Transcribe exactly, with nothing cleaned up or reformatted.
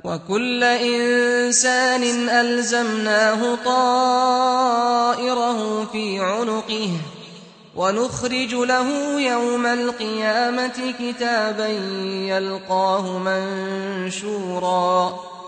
وكل إنسان ألزمناه طائره في عنقه ونخرج له يوم القيامة كتابا يلقاه منشورا